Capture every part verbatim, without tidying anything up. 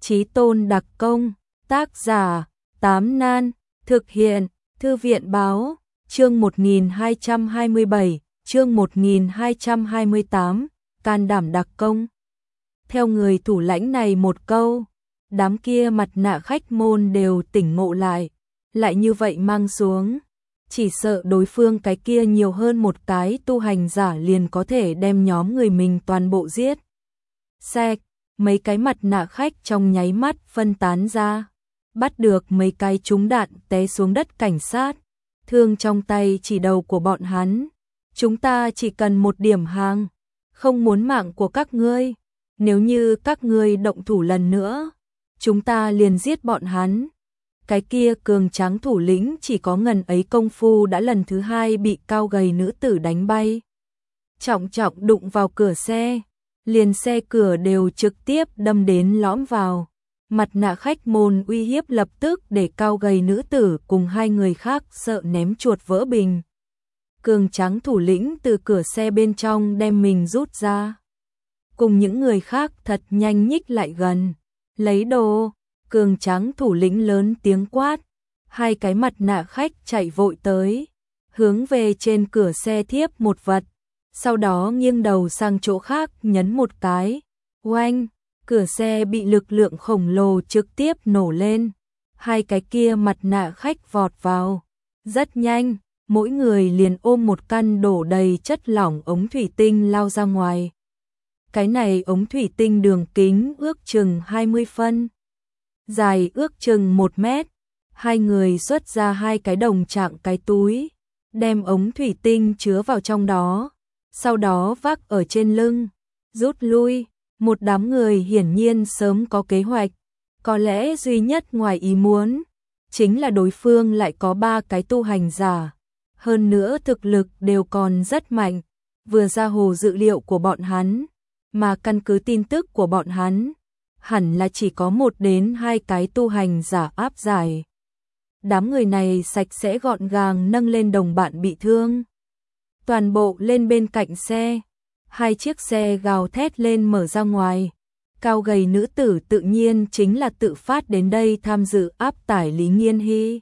Chí Tôn đặc công, tác giả, Tám Nan, thực hiện, Thư viện báo, chương một nghìn hai trăm hai mươi bảy, chương một nghìn hai trăm hai mươi tám, can đảm đặc công. Theo người thủ lãnh này một câu, đám kia mặt nạ khách môn đều tỉnh ngộ lại, lại như vậy mang xuống. Chỉ sợ đối phương cái kia nhiều hơn một cái tu hành giả liền có thể đem nhóm người mình toàn bộ giết. Sạch, mấy cái mặt nạ khách trong nháy mắt phân tán ra, bắt được mấy cái trúng đạn té xuống đất cảnh sát, thương trong tay chỉ đầu của bọn hắn. Chúng ta chỉ cần một điểm hàng, không muốn mạng của các ngươi, nếu như các ngươi động thủ lần nữa, chúng ta liền giết bọn hắn. Cái kia cường tráng thủ lĩnh chỉ có ngần ấy công phu đã lần thứ hai bị cao gầy nữ tử đánh bay. Trọng trọng đụng vào cửa xe, liền xe cửa đều trực tiếp đâm đến lõm vào. Mặt nạ khách môn uy hiếp lập tức để cao gầy nữ tử cùng hai người khác sợ ném chuột vỡ bình. Cường tráng thủ lĩnh từ cửa xe bên trong đem mình rút ra, cùng những người khác thật nhanh nhích lại gần, lấy đồ. Cường tráng thủ lĩnh lớn tiếng quát, hai cái mặt nạ khách chạy vội tới, hướng về trên cửa xe thiếp một vật, sau đó nghiêng đầu sang chỗ khác nhấn một cái, oanh, cửa xe bị lực lượng khổng lồ trực tiếp nổ lên, hai cái kia mặt nạ khách vọt vào, rất nhanh, mỗi người liền ôm một căn đổ đầy chất lỏng ống thủy tinh lao ra ngoài. Cái này ống thủy tinh đường kính ước chừng hai mươi phân. Dài ước chừng một mét, hai người xuất ra hai cái đồng trạng cái túi, đem ống thủy tinh chứa vào trong đó, sau đó vác ở trên lưng, rút lui. Một đám người hiển nhiên sớm có kế hoạch, có lẽ duy nhất ngoài ý muốn, chính là đối phương lại có ba cái tu hành giả, hơn nữa thực lực đều còn rất mạnh, vừa ra hồ dự liệu của bọn hắn, mà căn cứ tin tức của bọn hắn, hẳn là chỉ có một đến hai cái tu hành giả áp giải. Đám người này sạch sẽ gọn gàng nâng lên đồng bạn bị thương, toàn bộ lên bên cạnh xe, hai chiếc xe gào thét lên mở ra ngoài. Cao gầy nữ tử tự nhiên chính là tự phát đến đây tham dự áp tải Lý Nghiên Hy.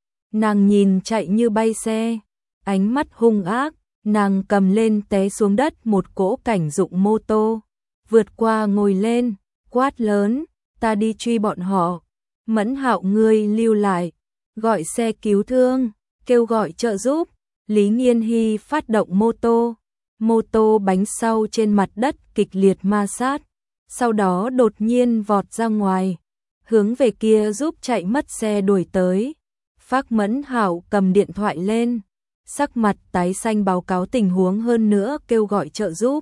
Nàng nhìn chạy như bay xe, ánh mắt hung ác, nàng cầm lên té xuống đất một cỗ cảnh dụng mô tô, vượt qua ngồi lên, quát lớn, ta đi truy bọn họ. Mẫn Hạo ngươi lưu lại, gọi xe cứu thương, kêu gọi trợ giúp. Lý Nghiên Hy phát động mô tô, mô tô bánh sau trên mặt đất kịch liệt ma sát, sau đó đột nhiên vọt ra ngoài, hướng về kia giúp chạy mất xe đuổi tới. Phác Mẫn Hạo cầm điện thoại lên, sắc mặt tái xanh báo cáo tình huống hơn nữa kêu gọi trợ giúp.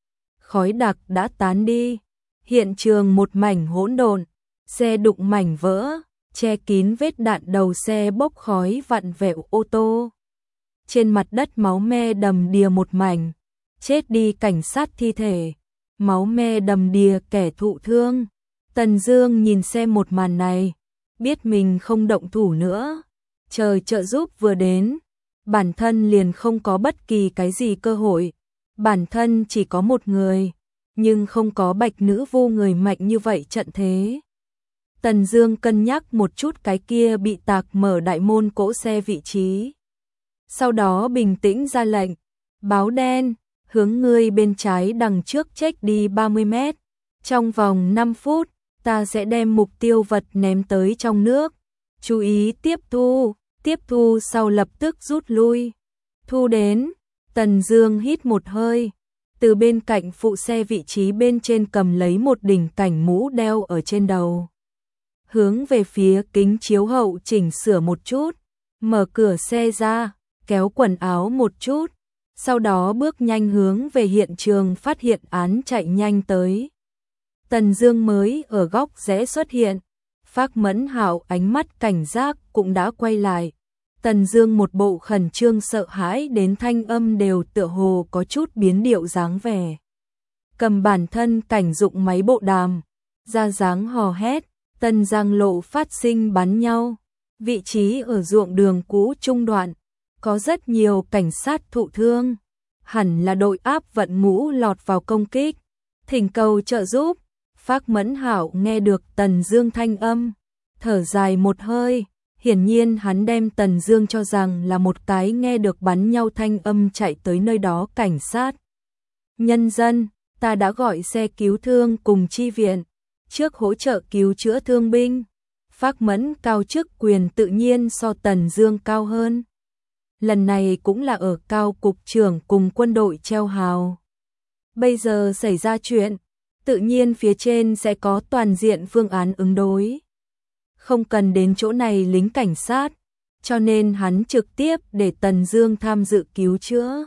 Khói đặc đã tán đi, hiện trường một mảnh hỗn độn, xe đụng mảnh vỡ, che kín vết đạn đầu xe bốc khói vặn vẹo ô tô. Trên mặt đất máu me đầm đìa một mảnh, chết đi cảnh sát thi thể, máu me đầm đìa kẻ thụ thương. Tần Dương nhìn xem một màn này, biết mình không động thủ nữa, chờ trợ giúp vừa đến, bản thân liền không có bất kỳ cái gì cơ hội, bản thân chỉ có một người, nhưng không có Bạch Nữ Vu người mạnh như vậy trận thế. Tần Dương cân nhắc một chút cái kia bị tạc mở đại môn cỗ xe vị trí, sau đó bình tĩnh ra lệnh, báo đen, hướng ngươi bên trái đằng trước chếch đi ba mươi mét, trong vòng năm phút, ta sẽ đem mục tiêu vật ném tới trong nước, chú ý tiếp thu, tiếp thu sau lập tức rút lui. Thu đến, Tần Dương hít một hơi, từ bên cạnh phụ xe vị trí bên trên cầm lấy một đỉnh cảnh mũ đeo ở trên đầu, hướng về phía kính chiếu hậu chỉnh sửa một chút, mở cửa xe ra, kéo quần áo một chút, sau đó bước nhanh hướng về hiện trường phát hiện án chạy nhanh tới. Tần Dương mới ở góc rẽ xuất hiện, Phác Mẫn Hạo ánh mắt cảnh giác cũng đã quay lại. Tần Dương một bộ khẩn trương sợ hãi đến thanh âm đều tựa hồ có chút biến điệu dáng vẻ. Cầm bản thân cảnh dụng máy bộ đàm, ra dáng hò hét, Tân Giang lộ phát sinh bắn nhau. Vị trí ở ruộng đường cũ trung đoạn, có rất nhiều cảnh sát thụ thương, hẳn là đội áp vận ngũ lọt vào công kích, thỉnh cầu trợ giúp. Phác Mẫn Hạo nghe được Tần Dương thanh âm, thở dài một hơi, hiển nhiên hắn đem Tần Dương cho rằng là một cái nghe được bắn nhau thanh âm chạy tới nơi đó cảnh sát. Nhân dân, ta đã gọi xe cứu thương cùng chi viện, trước hỗ trợ cứu chữa thương binh. Phác Mẫn cao chức quyền tự nhiên so Tần Dương cao hơn. Lần này cũng là ở cao cục trưởng cùng quân đội treo hào. Bây giờ xảy ra chuyện, tự nhiên phía trên sẽ có toàn diện phương án ứng đối. Không cần đến chỗ này lính cảnh sát, cho nên hắn trực tiếp để Tần Dương tham dự cứu chữa.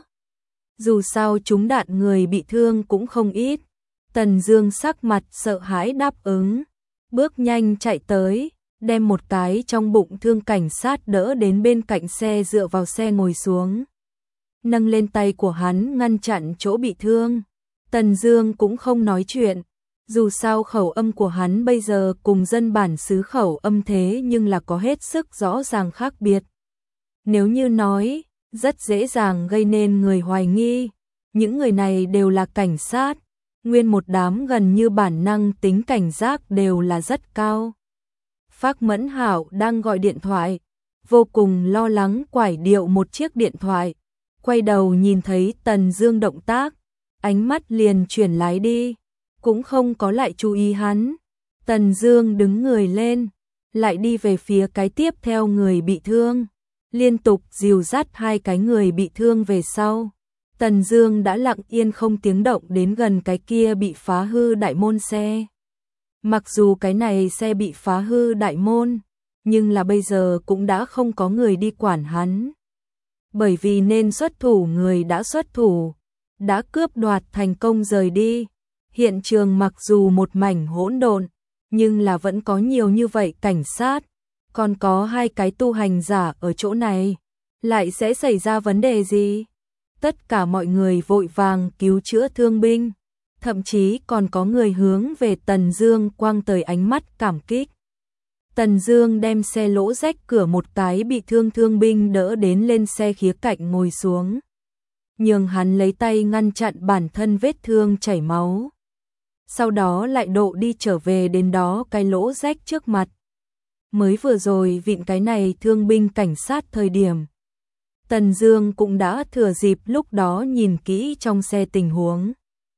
Dù sao chúng đạn người bị thương cũng không ít. Tần Dương sắc mặt sợ hãi đáp ứng, bước nhanh chạy tới, đem một cái trong bụng thương cảnh sát đỡ đến bên cạnh xe dựa vào xe ngồi xuống. Nâng lên tay của hắn ngăn chặn chỗ bị thương. Tần Dương cũng không nói chuyện, dù sao khẩu âm của hắn bây giờ cùng dân bản xứ khẩu âm thế nhưng là có hết sức rõ ràng khác biệt. Nếu như nói, rất dễ dàng gây nên người hoài nghi, những người này đều là cảnh sát, nguyên một đám gần như bản năng tính cảnh giác đều là rất cao. Phác Mẫn Hạo đang gọi điện thoại, vô cùng lo lắng quải điệu một chiếc điện thoại, quay đầu nhìn thấy Tần Dương động tác, ánh mắt liền chuyển lái đi, cũng không có lại chú ý hắn. Tần Dương đứng người lên, lại đi về phía cái tiếp theo người bị thương, liên tục dìu dắt hai cái người bị thương về sau. Tần Dương đã lặng yên không tiếng động đến gần cái kia bị phá hư đại môn xe. Mặc dù cái này xe bị phá hư đại môn, nhưng là bây giờ cũng đã không có người đi quản hắn. Bởi vì nên xuất thủ người đã xuất thủ, đã cướp đoạt thành công rời đi. Hiện trường mặc dù một mảnh hỗn độn, nhưng là vẫn có nhiều như vậy cảnh sát, còn có hai cái tu hành giả ở chỗ này, lại sẽ xảy ra vấn đề gì? Tất cả mọi người vội vàng cứu chữa thương binh, thậm chí còn có người hướng về Tần Dương quang tới ánh mắt cảm kích. Tần Dương đem xe lỗ rách cửa một cái bị thương thương binh đỡ đến lên xe khía cạnh ngồi xuống, nhường hắn lấy tay ngăn chặn bản thân vết thương chảy máu. Sau đó lại độ đi trở về đến đó cái lỗ rách trước mặt. Mới vừa rồi vịn cái này thương binh cảnh sát thời điểm, Tần Dương cũng đã thừa dịp lúc đó nhìn kỹ trong xe tình huống.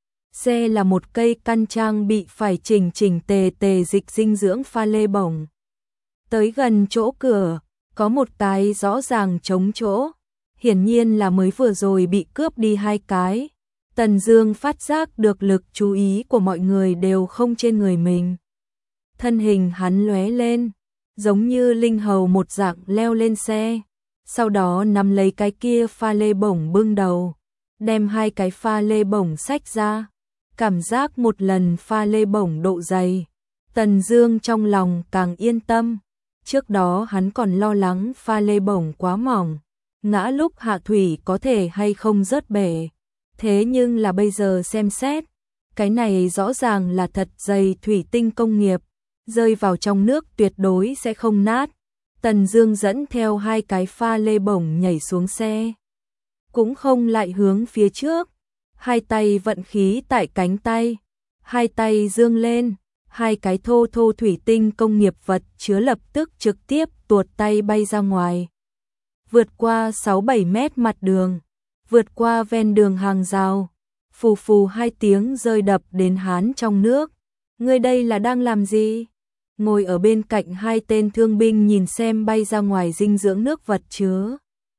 Xe là một cây căn trang bị phải chỉnh chỉnh tề tề dịch dinh dưỡng pha lê bổng. Tới gần chỗ cửa, có một cái rõ ràng trống chỗ, hiển nhiên là mới vừa rồi bị cướp đi hai cái. Tần Dương phát giác được lực chú ý của mọi người đều không trên người mình. Thân hình hắn lóe lên, giống như linh hầu một dạng leo lên xe, sau đó nắm lấy cái kia pha lê bổng bưng đầu, đem hai cái pha lê bổng xách ra. Cảm giác một lần pha lê bổng độ dày, Tần Dương trong lòng càng yên tâm. Trước đó hắn còn lo lắng pha lê bổng quá mỏng, ngã lúc hạ thủy có thể hay không rớt bể. Thế nhưng là bây giờ xem xét, cái này rõ ràng là thật dày thủy tinh công nghiệp, rơi vào trong nước tuyệt đối sẽ không nát. Tần Dương dẫn theo hai cái pha lê bổng nhảy xuống xe, cũng không lại hướng phía trước, hai tay vận khí tại cánh tay, hai tay dương lên, hai cái thô thô thủy tinh công nghiệp vật chứa lập tức trực tiếp tuột tay bay ra ngoài. Vượt qua sáu bảy mét mặt đường, vượt qua ven đường hàng rào, phù phù hai tiếng rơi đập đến hắn trong nước. Ngươi đây là đang làm gì? Ngồi ở bên cạnh hai tên thương binh nhìn xem bay ra ngoài dinh dưỡng nước vật chứa,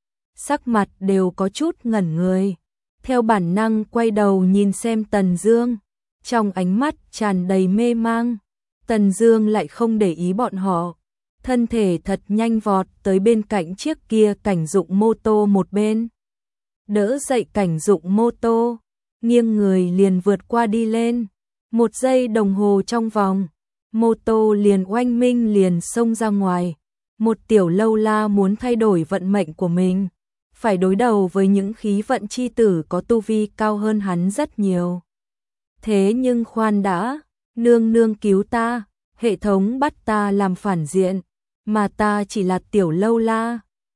sắc mặt đều có chút ngẩn người, theo bản năng quay đầu nhìn xem Tần Dương, trong ánh mắt tràn đầy mê mang. Tần Dương lại không để ý bọn họ, thân thể thật nhanh vọt tới bên cạnh chiếc kia cảnh dụng mô tô một bên, đỡ dậy cảnh dụng mô tô, nghiêng người liền vượt qua đi lên. Một giây đồng hồ trong vòng, mô tô liền oanh minh liền xông ra ngoài. Một tiểu lâu la muốn thay đổi vận mệnh của mình, phải đối đầu với những khí vận chi tử có tu vi cao hơn hắn rất nhiều. Thế nhưng khoan đã, nương nương cứu ta, hệ thống bắt ta làm phản diện, mà ta chỉ là tiểu lâu la,